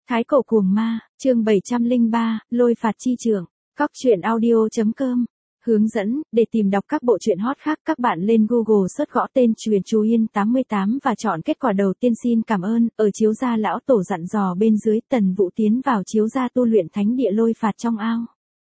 Thái cổ cuồng ma, chương 703, lôi phạt chi trưởng. Cóc truyện audio.com. Hướng dẫn, để tìm đọc các bộ truyện hot khác các bạn lên Google search gõ tên Truyện Chú Yên 88 và chọn kết quả đầu tiên. Xin cảm ơn. Ở chiếu gia lão tổ dặn dò bên dưới, Tần Vũ tiến vào chiếu gia tu luyện thánh địa lôi phạt trong ao.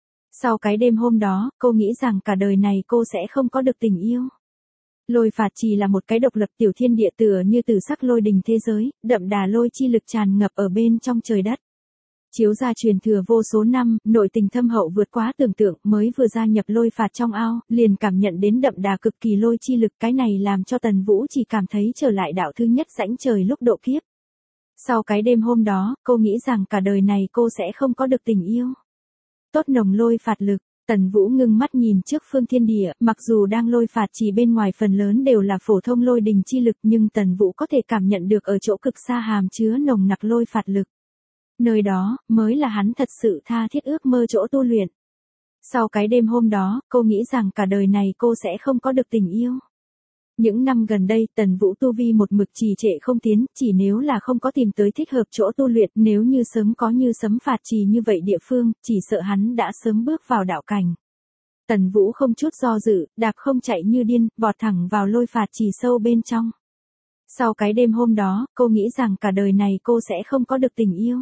Sau cái đêm hôm đó, cô nghĩ rằng cả đời này cô sẽ không có được tình yêu. Lôi phạt chỉ là một cái độc lập tiểu thiên địa tựa như từ sắc lôi đình thế giới, đậm đà lôi chi lực tràn ngập ở bên trong trời đất. Chiếu gia truyền thừa vô số năm, nội tình thâm hậu vượt quá tưởng tượng, mới vừa gia nhập lôi phạt trong ao, liền cảm nhận đến đậm đà cực kỳ lôi chi lực. Cái này làm cho Tần Vũ chỉ cảm thấy trở lại đạo thứ nhất rãnh trời lúc độ kiếp. Sau cái đêm hôm đó, cô nghĩ rằng cả đời này cô sẽ không có được tình yêu. Tốt nồng lôi phạt lực. Tần Vũ ngưng mắt nhìn trước phương thiên địa, mặc dù đang lôi phạt chỉ bên ngoài phần lớn đều là phổ thông lôi đình chi lực, nhưng Tần Vũ có thể cảm nhận được ở chỗ cực xa hàm chứa nồng nặc lôi phạt lực. Nơi đó, mới là hắn thật sự tha thiết ước mơ chỗ tu luyện. Sau cái đêm hôm đó, cô nghĩ rằng cả đời này cô sẽ không có được tình yêu. Những năm gần đây, Tần Vũ tu vi một mực trì trệ không tiến, chỉ nếu là không có tìm tới thích hợp chỗ tu luyện, nếu như sớm có như sấm phạt trì như vậy địa phương, chỉ sợ hắn đã sớm bước vào đạo cảnh. Tần Vũ không chút do dự, đạp không chạy như điên, vọt thẳng vào lôi phạt trì sâu bên trong. Sau cái đêm hôm đó, cô nghĩ rằng cả đời này cô sẽ không có được tình yêu.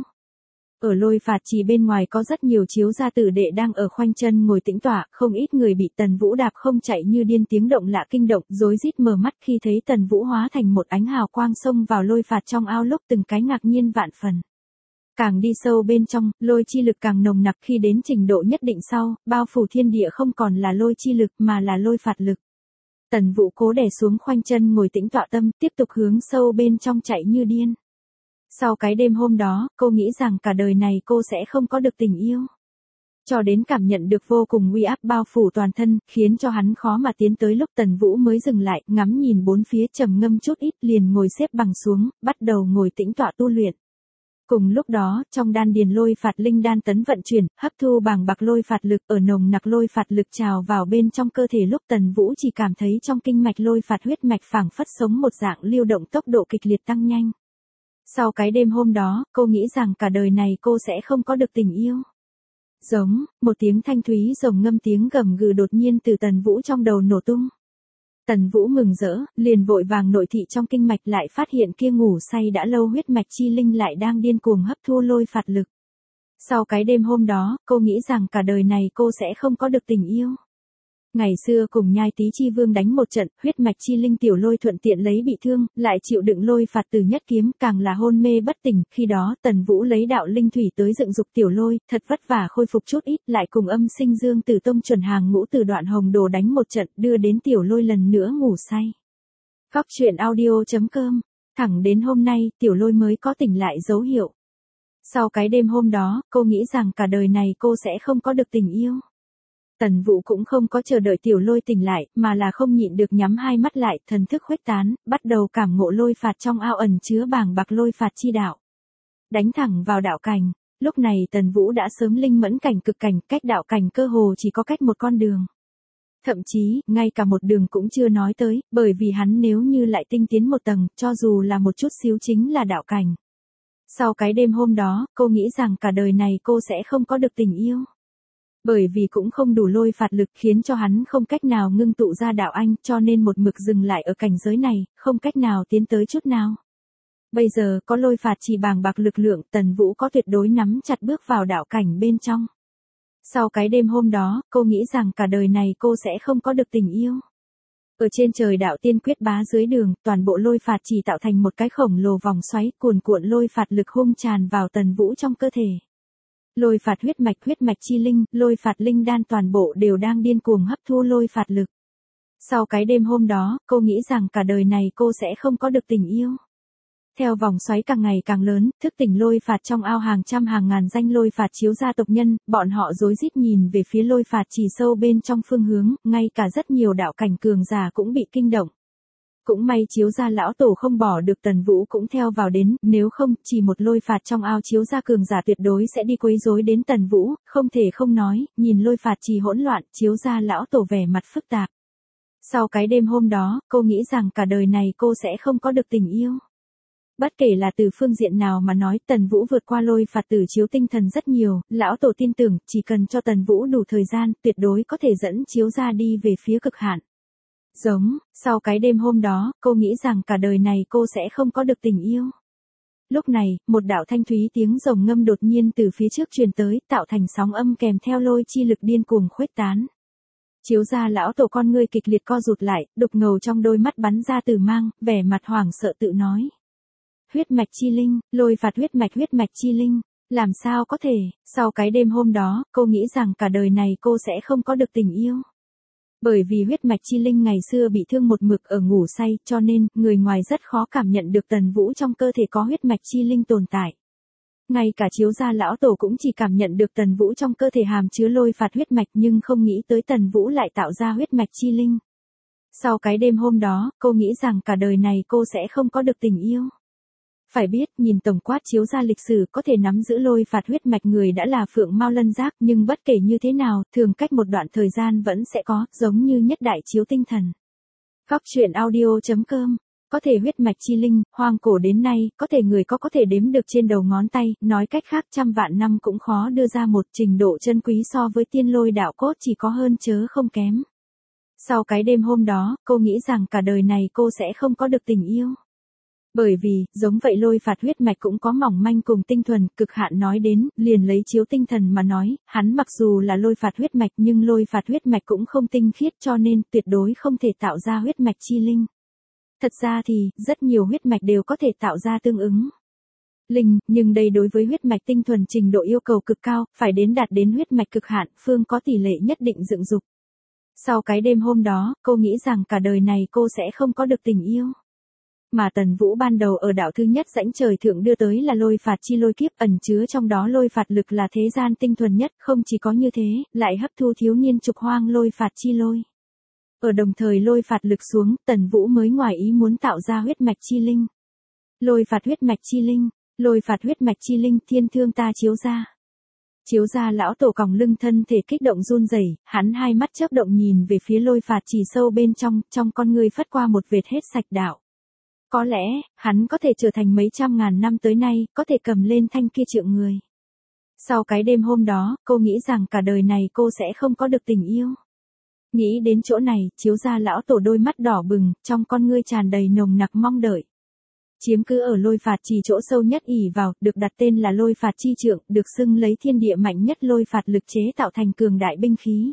Ở lôi phạt trì bên ngoài có rất nhiều chiếu gia tử đệ đang ở khoanh chân ngồi tĩnh tọa, không ít người bị Tần Vũ đạp không chạy như điên, tiếng động lạ kinh động, rối rít mở mắt khi thấy Tần Vũ hóa thành một ánh hào quang xông vào lôi phạt trong ao, lúc từng cái ngạc nhiên vạn phần. Càng đi sâu bên trong, lôi chi lực càng nồng nặc, khi đến trình độ nhất định sau, bao phủ thiên địa không còn là lôi chi lực mà là lôi phạt lực. Tần Vũ cố đè xuống khoanh chân ngồi tĩnh tọa tâm, tiếp tục hướng sâu bên trong chạy như điên. Sau cái đêm hôm đó, cô nghĩ rằng cả đời này cô sẽ không có được tình yêu. Cho đến cảm nhận được vô cùng uy áp bao phủ toàn thân, khiến cho hắn khó mà tiến tới, lúc Tần Vũ mới dừng lại, ngắm nhìn bốn phía, trầm ngâm chút ít, liền ngồi xếp bằng xuống, bắt đầu ngồi tĩnh tọa tu luyện. Cùng lúc đó, trong đan điền lôi phạt linh đan tấn vận chuyển, hấp thu bàng bạc lôi phạt lực, ở nồng nặc lôi phạt lực trào vào bên trong cơ thể, lúc Tần Vũ chỉ cảm thấy trong kinh mạch lôi phạt huyết mạch phảng phất sống một dạng, lưu động tốc độ kịch liệt tăng nhanh. Sau cái đêm hôm đó, cô nghĩ rằng cả đời này cô sẽ không có được tình yêu. Giống, một tiếng thanh thúy rồng ngâm, tiếng gầm gừ đột nhiên từ Tần Vũ trong đầu nổ tung. Tần Vũ mừng rỡ, liền vội vàng nội thị trong kinh mạch, lại phát hiện kia ngủ say đã lâu huyết mạch chi linh lại đang điên cuồng hấp thu lôi phạt lực. Sau cái đêm hôm đó, cô nghĩ rằng cả đời này cô sẽ không có được tình yêu. Ngày xưa cùng Nhai Tý Chi Vương đánh một trận, huyết mạch chi linh tiểu lôi thuận tiện lấy bị thương, lại chịu đựng lôi phạt từ nhất kiếm, càng là hôn mê bất tỉnh. Khi đó Tần Vũ lấy đạo linh thủy tới dựng dục tiểu lôi, thật vất vả khôi phục chút ít, lại cùng Âm Sinh Dương Tử Tông chuẩn hàng ngũ từ Đoạn Hồng Đồ đánh một trận, đưa đến tiểu lôi lần nữa ngủ say. Cóc truyện audio.com. Thẳng đến hôm nay, tiểu lôi mới có tỉnh lại dấu hiệu. Sau cái đêm hôm đó, cô nghĩ rằng cả đời này cô sẽ không có được tình yêu. Tần Vũ cũng không có chờ đợi tiểu lôi tỉnh lại, mà là không nhịn được nhắm hai mắt lại, thần thức khuếch tán, bắt đầu cảm ngộ lôi phạt trong ao ẩn chứa bàng bạc lôi phạt chi đạo. Đánh thẳng vào đạo cảnh, lúc này Tần Vũ đã sớm linh mẫn cảnh cực cảnh, cách đạo cảnh cơ hồ chỉ có cách một con đường. Thậm chí, ngay cả một đường cũng chưa nói tới, bởi vì hắn nếu như lại tinh tiến một tầng, cho dù là một chút xíu chính là đạo cảnh. Sau cái đêm hôm đó, cô nghĩ rằng cả đời này cô sẽ không có được tình yêu. Bởi vì cũng không đủ lôi phạt lực, khiến cho hắn không cách nào ngưng tụ ra đạo anh, cho nên một mực dừng lại ở cảnh giới này, không cách nào tiến tới chút nào. Bây giờ có lôi phạt chỉ bàng bạc lực lượng, Tần Vũ có tuyệt đối nắm chặt bước vào đạo cảnh bên trong. Sau cái đêm hôm đó, cô nghĩ rằng cả đời này cô sẽ không có được tình yêu. Ở trên trời đạo tiên quyết bá dưới đường, toàn bộ lôi phạt chỉ tạo thành một cái khổng lồ vòng xoáy, cuồn cuộn lôi phạt lực hung tràn vào Tần Vũ trong cơ thể. Lôi phạt huyết mạch chi linh, lôi phạt linh đan toàn bộ đều đang điên cuồng hấp thu lôi phạt lực. Sau cái đêm hôm đó, cô nghĩ rằng cả đời này cô sẽ không có được tình yêu. Theo vòng xoáy càng ngày càng lớn, thức tỉnh lôi phạt trong ao hàng trăm hàng ngàn danh lôi phạt chiếu gia tộc nhân, bọn họ rối rít nhìn về phía lôi phạt chỉ sâu bên trong phương hướng, ngay cả rất nhiều đạo cảnh cường giả cũng bị kinh động. Cũng may chiếu gia lão tổ không bỏ được Tần Vũ cũng theo vào đến, nếu không, chỉ một lôi phạt trong ao chiếu gia cường giả tuyệt đối sẽ đi quấy rối đến Tần Vũ, không thể không nói, nhìn lôi phạt chỉ hỗn loạn, chiếu gia lão tổ vẻ mặt phức tạp. Sau cái đêm hôm đó, cô nghĩ rằng cả đời này cô sẽ không có được tình yêu. Bất kể là từ phương diện nào mà nói, Tần Vũ vượt qua Lôi Phạt Tử chiếu tinh thần rất nhiều, lão tổ tin tưởng, chỉ cần cho Tần Vũ đủ thời gian, tuyệt đối có thể dẫn chiếu ra đi về phía cực hạn. Giống, sau cái đêm hôm đó, cô nghĩ rằng cả đời này cô sẽ không có được tình yêu. Lúc này, một đạo thanh thúy tiếng rồng ngâm đột nhiên từ phía trước truyền tới, tạo thành sóng âm kèm theo lôi chi lực điên cuồng khuếch tán. Chiếu ra lão tổ con ngươi kịch liệt co rụt lại, đục ngầu trong đôi mắt bắn ra tử mang, vẻ mặt hoảng sợ tự nói. Huyết mạch chi linh, Lôi Phạt huyết mạch chi linh, làm sao có thể, sau cái đêm hôm đó, cô nghĩ rằng cả đời này cô sẽ không có được tình yêu. Bởi vì huyết mạch chi linh ngày xưa bị thương một mực ở ngủ say, cho nên, người ngoài rất khó cảm nhận được Tần Vũ trong cơ thể có huyết mạch chi linh tồn tại. Ngay cả chiếu gia lão tổ cũng chỉ cảm nhận được Tần Vũ trong cơ thể hàm chứa Lôi Phạt huyết mạch nhưng không nghĩ tới Tần Vũ lại tạo ra huyết mạch chi linh. Sau cái đêm hôm đó, cô nghĩ rằng cả đời này cô sẽ không có được tình yêu. Phải biết, nhìn tổng quát chiếu ra lịch sử có thể nắm giữ Lôi Phạt huyết mạch người đã là Phượng Mao Lân Giác, nhưng bất kể như thế nào, thường cách một đoạn thời gian vẫn sẽ có, giống như nhất đại chiếu tinh thần. Góc truyện audio.com. Có thể huyết mạch chi linh, hoang cổ đến nay, có thể người có thể đếm được trên đầu ngón tay, nói cách khác trăm vạn năm cũng khó đưa ra một trình độ chân quý so với tiên lôi đạo cốt chỉ có hơn chớ không kém. Sau cái đêm hôm đó, cô nghĩ rằng cả đời này cô sẽ không có được tình yêu. Bởi vì, giống vậy Lôi Phạt huyết mạch cũng có mỏng manh cùng tinh thuần, cực hạn nói đến, liền lấy chiếu tinh thần mà nói, hắn mặc dù là Lôi Phạt huyết mạch nhưng Lôi Phạt huyết mạch cũng không tinh khiết cho nên tuyệt đối không thể tạo ra huyết mạch chi linh. Thật ra thì, rất nhiều huyết mạch đều có thể tạo ra tương ứng linh, nhưng đây đối với huyết mạch tinh thuần trình độ yêu cầu cực cao, phải đạt đến huyết mạch cực hạn, phương có tỷ lệ nhất định dựng dục. Sau cái đêm hôm đó, cô nghĩ rằng cả đời này cô sẽ không có được tình yêu. Mà Tần Vũ ban đầu ở đạo thứ nhất rãnh trời thượng đưa tới là Lôi Phạt chi lôi kiếp, ẩn chứa trong đó Lôi Phạt lực là thế gian tinh thuần nhất, không chỉ có như thế, lại hấp thu thiếu niên trục hoang Lôi Phạt chi lôi. Ở đồng thời Lôi Phạt lực xuống, Tần Vũ mới ngoài ý muốn tạo ra huyết mạch chi linh. Lôi Phạt huyết mạch chi linh, Lôi Phạt huyết mạch chi linh, thiên thương ta chiếu ra. Chiếu ra lão tổ còng lưng thân thể kích động run rẩy, hắn hai mắt chớp động nhìn về phía Lôi Phạt chỉ sâu bên trong con người phất qua một vệt hết sạch đạo. Có lẽ, hắn có thể trở thành mấy trăm ngàn năm tới nay, có thể cầm lên thanh kia trượng người. Sau cái đêm hôm đó, cô nghĩ rằng cả đời này cô sẽ không có được tình yêu. Nghĩ đến chỗ này, chiếu ra lão tổ đôi mắt đỏ bừng, trong con ngươi tràn đầy nồng nặc mong đợi. Chiếm cứ ở Lôi Phạt chỉ chỗ sâu nhất ỷ vào, được đặt tên là Lôi Phạt chi trượng, được xưng lấy thiên địa mạnh nhất Lôi Phạt lực chế tạo thành cường đại binh khí.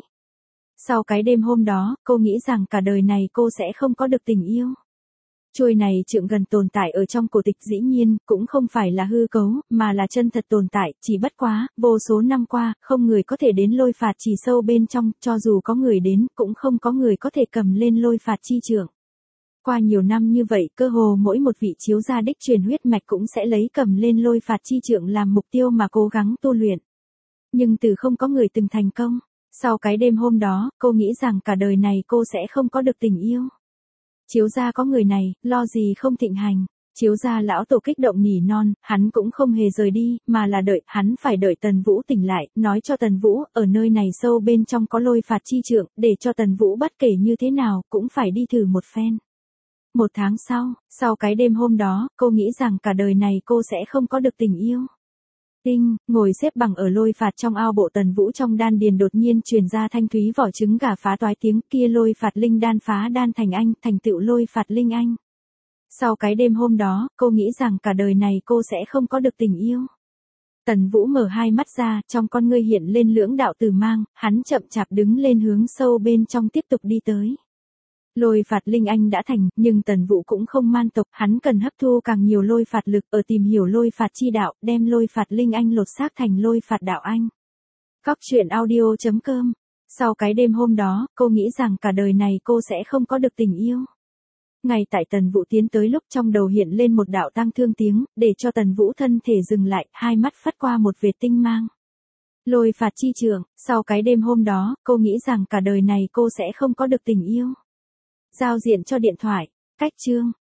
Sau cái đêm hôm đó, cô nghĩ rằng cả đời này cô sẽ không có được tình yêu. Chuôi này trượng gần tồn tại ở trong cổ tịch dĩ nhiên, cũng không phải là hư cấu, mà là chân thật tồn tại, chỉ bất quá, vô số năm qua, không người có thể đến Lôi Phạt chỉ sâu bên trong, cho dù có người đến, cũng không có người có thể cầm lên Lôi Phạt chi trượng. Qua nhiều năm như vậy, cơ hồ mỗi một vị chiếu gia đích truyền huyết mạch cũng sẽ lấy cầm lên Lôi Phạt chi trượng làm mục tiêu mà cố gắng tu luyện. Nhưng từ không có người từng thành công. Sau cái đêm hôm đó, cô nghĩ rằng cả đời này cô sẽ không có được tình yêu. Chiếu gia có người này, lo gì không thịnh hành. Chiếu gia lão tổ kích động nỉ non, hắn cũng không hề rời đi, mà là đợi, hắn phải đợi Tần Vũ tỉnh lại, nói cho Tần Vũ, ở nơi này sâu bên trong có Lôi Phạt chi trượng, để cho Tần Vũ bất kể như thế nào, cũng phải đi thử một phen. Một tháng sau cái đêm hôm đó, cô nghĩ rằng cả đời này cô sẽ không có được tình yêu. Tinh, ngồi xếp bằng ở Lôi Phạt trong ao bộ Tần Vũ trong đan điền đột nhiên truyền ra thanh thúy vỏ trứng gà phá toái tiếng kia Lôi Phạt linh đan phá đan thành anh, thành tựu Lôi Phạt linh anh. Sau cái đêm hôm đó, cô nghĩ rằng cả đời này cô sẽ không có được tình yêu. Tần Vũ mở hai mắt ra, trong con ngươi hiện lên lưỡng đạo tử mang, hắn chậm chạp đứng lên hướng sâu bên trong tiếp tục đi tới. Lôi Phạt linh anh đã thành, nhưng Tần Vũ cũng không man tộc, hắn cần hấp thu càng nhiều Lôi Phạt lực, ở tìm hiểu Lôi Phạt chi đạo, đem Lôi Phạt linh anh lột xác thành Lôi Phạt đạo anh. Góc truyện audio.com. Sau cái đêm hôm đó, cô nghĩ rằng cả đời này cô sẽ không có được tình yêu. Ngay tại Tần Vũ tiến tới lúc trong đầu hiện lên một đạo tang thương tiếng, để cho Tần Vũ thân thể dừng lại, hai mắt phất qua một vệt tinh mang. Lôi Phạt chi trượng, sau cái đêm hôm đó, cô nghĩ rằng cả đời này cô sẽ không có được tình yêu. Giao diện cho điện thoại, cách chương.